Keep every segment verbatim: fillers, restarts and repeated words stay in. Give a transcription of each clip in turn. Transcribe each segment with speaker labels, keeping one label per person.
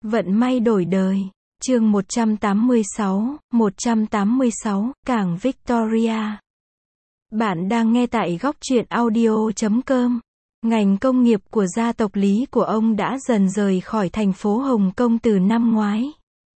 Speaker 1: Vận may đổi đời. Chương một trăm tám mươi sáu, một trăm tám mươi sáu, Cảng Victoria. Bạn đang nghe tại góc truyện audio chấm com. Ngành công nghiệp của gia tộc Lý của ông đã dần rời khỏi thành phố Hồng Kông từ năm ngoái.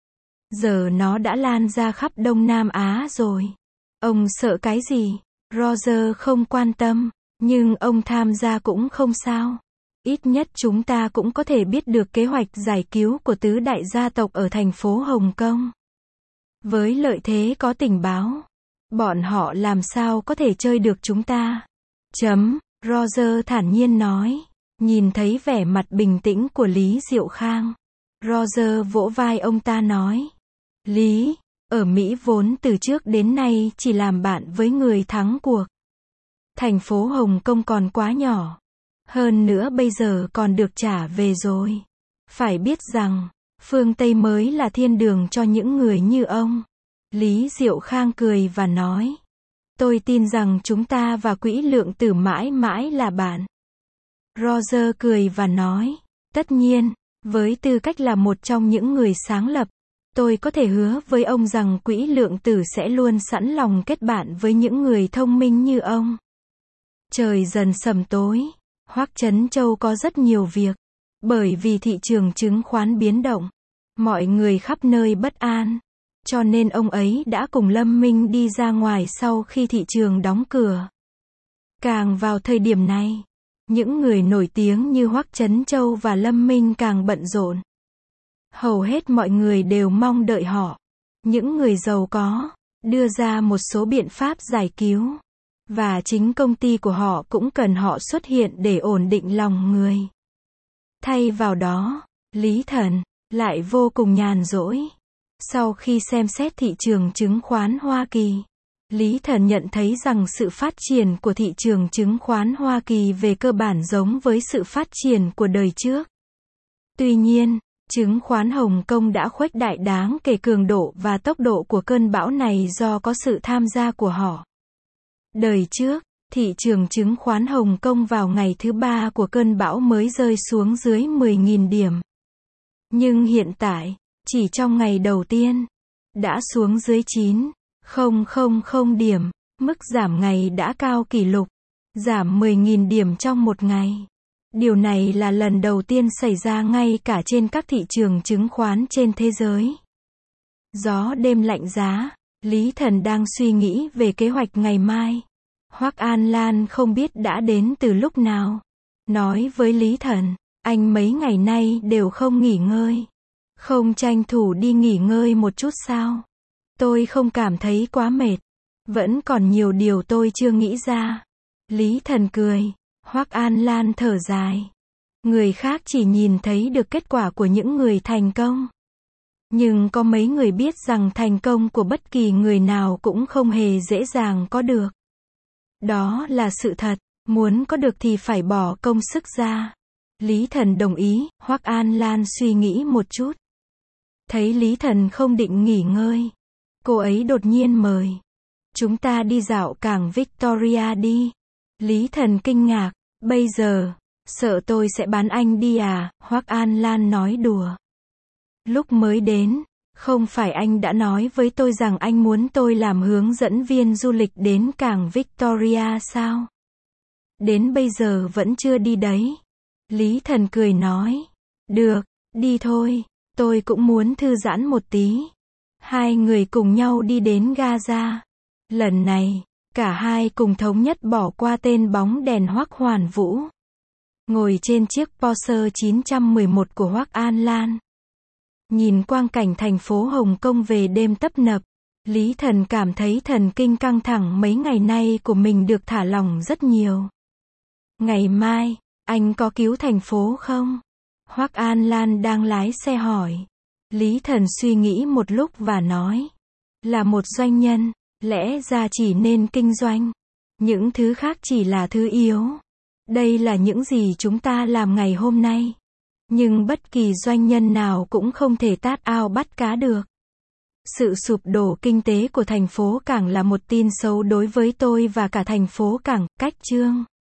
Speaker 1: Giờ nó đã lan ra khắp Đông Nam Á rồi. Ông sợ cái gì? Roger không quan tâm, nhưng ông tham gia cũng không sao. Ít nhất chúng ta cũng có thể biết được kế hoạch giải cứu của tứ đại gia tộc ở thành phố Hồng Kông. Với lợi thế có tình báo, bọn họ làm sao có thể chơi được chúng ta? Chấm, Roger thản nhiên nói. Nhìn thấy vẻ mặt bình tĩnh của Lý Diệu Khang, Roger vỗ vai ông ta nói. Lý, ở Mỹ vốn từ trước đến nay chỉ làm bạn với người thắng cuộc. Thành phố Hồng Kông còn quá nhỏ. Hơn nữa bây giờ còn được trả về rồi. Phải biết rằng, phương Tây mới là thiên đường cho những người như ông. Lý Diệu Khang cười và nói. Tôi tin rằng chúng ta và Quỹ Lượng Tử mãi mãi là bạn. Roger cười và nói. Tất nhiên, với tư cách là một trong những người sáng lập, tôi có thể hứa với ông rằng Quỹ Lượng Tử sẽ luôn sẵn lòng kết bạn với những người thông minh như ông. Trời dần sầm tối. Hoắc Chấn Châu có rất nhiều việc. Bởi vì thị trường chứng khoán biến động, mọi người khắp nơi bất an. Cho nên ông ấy đã cùng Lâm Minh đi ra ngoài sau khi thị trường đóng cửa. Càng vào thời điểm này, những người nổi tiếng như Hoắc Chấn Châu và Lâm Minh càng bận rộn. Hầu hết mọi người đều mong đợi họ, những người giàu có, đưa ra một số biện pháp giải cứu. Và chính công ty của họ cũng cần họ xuất hiện để ổn định lòng người. Thay vào đó, Lý Thần lại vô cùng nhàn rỗi. Sau khi xem xét thị trường chứng khoán Hoa Kỳ, Lý Thần nhận thấy rằng sự phát triển của thị trường chứng khoán Hoa Kỳ về cơ bản giống với sự phát triển của đời trước. Tuy nhiên, chứng khoán Hồng Kông đã khuếch đại đáng kể cường độ và tốc độ của cơn bão này do có sự tham gia của họ. Đời trước, thị trường chứng khoán Hồng Kông vào ngày thứ ba của cơn bão mới rơi xuống dưới mười nghìn điểm. Nhưng hiện tại, chỉ trong ngày đầu tiên, đã xuống dưới chín nghìn điểm, mức giảm ngày đã cao kỷ lục, giảm mười nghìn điểm trong một ngày. Điều này là lần đầu tiên xảy ra ngay cả trên các thị trường chứng khoán trên thế giới. Gió đêm lạnh giá, Lý Thần đang suy nghĩ về kế hoạch ngày mai. Hoắc An Lan không biết đã đến từ lúc nào. Nói với Lý Thần, anh mấy ngày nay đều không nghỉ ngơi. Không tranh thủ đi nghỉ ngơi một chút sao? Tôi không cảm thấy quá mệt. Vẫn còn nhiều điều tôi chưa nghĩ ra. Lý Thần cười. Hoắc An Lan thở dài. Người khác chỉ nhìn thấy được kết quả của những người thành công. Nhưng có mấy người biết rằng thành công của bất kỳ người nào cũng không hề dễ dàng có được. Đó là sự thật, muốn có được thì phải bỏ công sức ra. Lý Thần đồng ý, Hoắc An Lan suy nghĩ một chút. Thấy Lý Thần không định nghỉ ngơi, cô ấy đột nhiên mời. Chúng ta đi dạo cảng Victoria đi. Lý Thần kinh ngạc, bây giờ, sợ tôi sẽ bán anh đi à, Hoắc An Lan nói đùa. Lúc mới đến, không phải anh đã nói với tôi rằng anh muốn tôi làm hướng dẫn viên du lịch đến cảng Victoria sao? Đến bây giờ vẫn chưa đi đấy. Lý Thần cười nói. Được, đi thôi, tôi cũng muốn thư giãn một tí. Hai người cùng nhau đi đến Gaza. Lần này, cả hai cùng thống nhất bỏ qua tên bóng đèn Hoắc Hoàn Vũ. Ngồi trên chiếc Porsche chín một một của Hoắc An Lan. Nhìn quang cảnh thành phố Hồng Kông về đêm tấp nập, Lý Thần cảm thấy thần kinh căng thẳng mấy ngày nay của mình được thả lỏng rất nhiều. Ngày mai, anh có cứu thành phố không? Hoắc An Lan đang lái xe hỏi. Lý Thần suy nghĩ một lúc và nói. Là một doanh nhân, lẽ ra chỉ nên kinh doanh. Những thứ khác chỉ là thứ yếu. Đây là những gì chúng ta làm ngày hôm nay. Nhưng bất kỳ doanh nhân nào cũng không thể tát ao bắt cá được. Sự sụp đổ kinh tế của thành phố Cảng là một tin xấu đối với tôi và cả thành phố Cảng. Cách chương